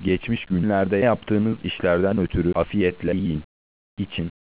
Geçmiş günlerde yaptığınız işlerden ötürü afiyetle yiyin, için.